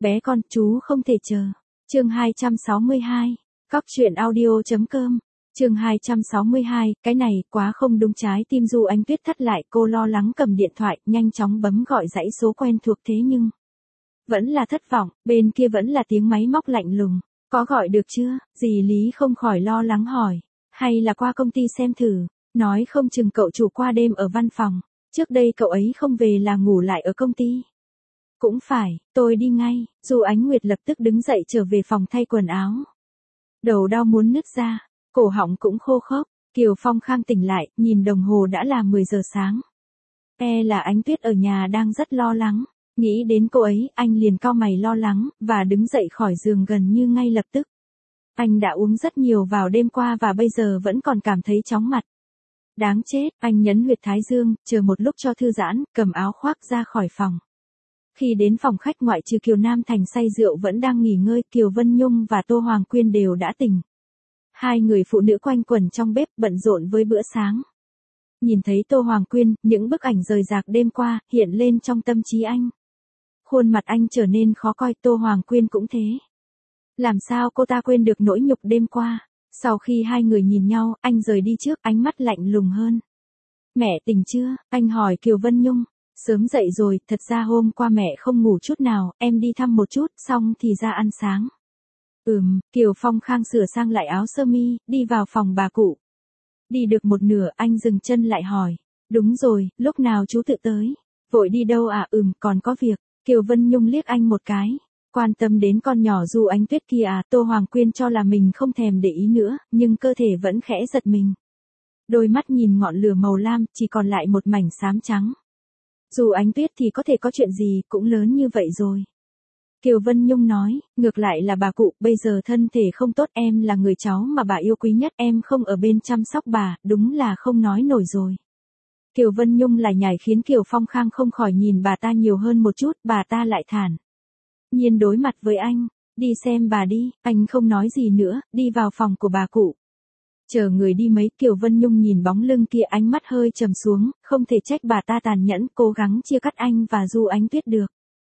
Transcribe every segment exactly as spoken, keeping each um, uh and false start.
Bé con, chú không thể chờ. Chương hai trăm sáu mươi hai. Cóc truyện audio chấm com. Chương hai trăm sáu mươi hai, cái này quá không đúng, trái tim Du Ánh Tuyết thắt lại, cô lo lắng cầm điện thoại, nhanh chóng bấm gọi dãy số quen thuộc thế nhưng vẫn là thất vọng, bên kia vẫn là tiếng máy móc lạnh lùng. Có gọi được chưa? Dì Lý không khỏi lo lắng hỏi. Hay là qua công ty xem thử, nói không chừng cậu chủ qua đêm ở văn phòng, trước đây cậu ấy không về là ngủ lại ở công ty. Cũng phải, tôi đi ngay. Du Ánh Nguyệt lập tức đứng dậy trở về phòng thay quần áo. Đầu đau muốn nứt ra, cổ họng cũng khô khốc. Kiều Phong Khang tỉnh lại, nhìn đồng hồ đã là mười giờ sáng. E là Ánh Tuyết ở nhà đang rất lo lắng. Nghĩ đến cô ấy, anh liền cau mày lo lắng, và đứng dậy khỏi giường gần như ngay lập tức. Anh đã uống rất nhiều vào đêm qua và bây giờ vẫn còn cảm thấy chóng mặt. Đáng chết, anh nhấn huyệt thái dương, chờ một lúc cho thư giãn, cầm áo khoác ra khỏi phòng. Khi đến phòng khách ngoại trừ Kiều Nam Thành say rượu vẫn đang nghỉ ngơi, Kiều Vân Nhung và Tô Hoàng Quyên đều đã tỉnh. Hai người phụ nữ quanh quẩn trong bếp bận rộn với bữa sáng. Nhìn thấy Tô Hoàng Quyên, những bức ảnh rời rạc đêm qua, hiện lên trong tâm trí anh. Khuôn mặt anh trở nên khó coi, Tô Hoàng Quyên cũng thế. Làm sao cô ta quên được nỗi nhục đêm qua? Sau khi hai người nhìn nhau, anh rời đi trước, ánh mắt lạnh lùng hơn. Mẹ tỉnh chưa? Anh hỏi Kiều Vân Nhung. Sớm dậy rồi, thật ra hôm qua mẹ không ngủ chút nào, em đi thăm một chút, xong thì ra ăn sáng. Ừm, Kiều Phong Khang sửa sang lại áo sơ mi, đi vào phòng bà cụ. Đi được một nửa, anh dừng chân lại hỏi. Đúng rồi, lúc nào chú tự tới? Vội đi đâu à? Ừm, còn có việc. Kiều Vân Nhung liếc anh một cái. Quan tâm đến con nhỏ Du Ánh Tuyết kia à? Tô Hoàng Quyên cho là mình không thèm để ý nữa, nhưng cơ thể vẫn khẽ giật mình. Đôi mắt nhìn ngọn lửa màu lam, chỉ còn lại một mảnh xám trắng. Du Ánh Tuyết thì có thể có chuyện gì, cũng lớn như vậy rồi. Kiều Vân Nhung nói, ngược lại là bà cụ, bây giờ thân thể không tốt, em là người cháu mà bà yêu quý nhất, em không ở bên chăm sóc bà, đúng là không nói nổi rồi. Kiều Vân Nhung lại nhảy khiến Kiều Phong Khang không khỏi nhìn bà ta nhiều hơn một chút, bà ta lại thản nhiên đối mặt với anh, đi xem bà đi, anh không nói gì nữa, đi vào phòng của bà cụ. Chờ người đi mấy, Kiều Vân Nhung nhìn bóng lưng kia, ánh mắt hơi trầm xuống, không thể trách bà ta tàn nhẫn, cố gắng chia cắt anh và Du Ánh Tuyết được.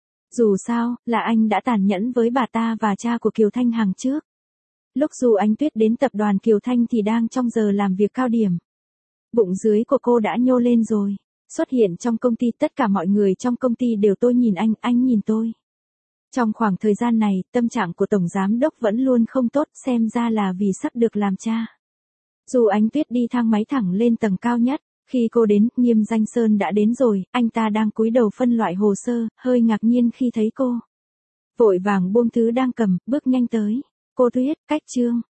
Dù sao, là anh đã tàn nhẫn với bà ta và cha của Kiều Thanh Hằng trước. Lúc Du Ánh Tuyết đến tập đoàn Kiều Thanh thì đang trong giờ làm việc cao điểm. Bụng dưới của cô đã nhô lên rồi. Xuất hiện trong công ty, tất cả mọi người trong công ty đều tôi nhìn anh, anh nhìn tôi. Trong khoảng thời gian này, tâm trạng của Tổng Giám Đốc vẫn luôn không tốt, xem ra là vì sắp được làm cha. Du Ánh Tuyết đi thang máy thẳng lên tầng cao nhất. Khi cô đến, Nghiêm Danh Sơn đã đến rồi, anh ta đang cúi đầu phân loại hồ sơ, hơi ngạc nhiên khi thấy cô. Vội vàng buông thứ đang cầm, bước nhanh tới. Cô Tuyết, cách Trương.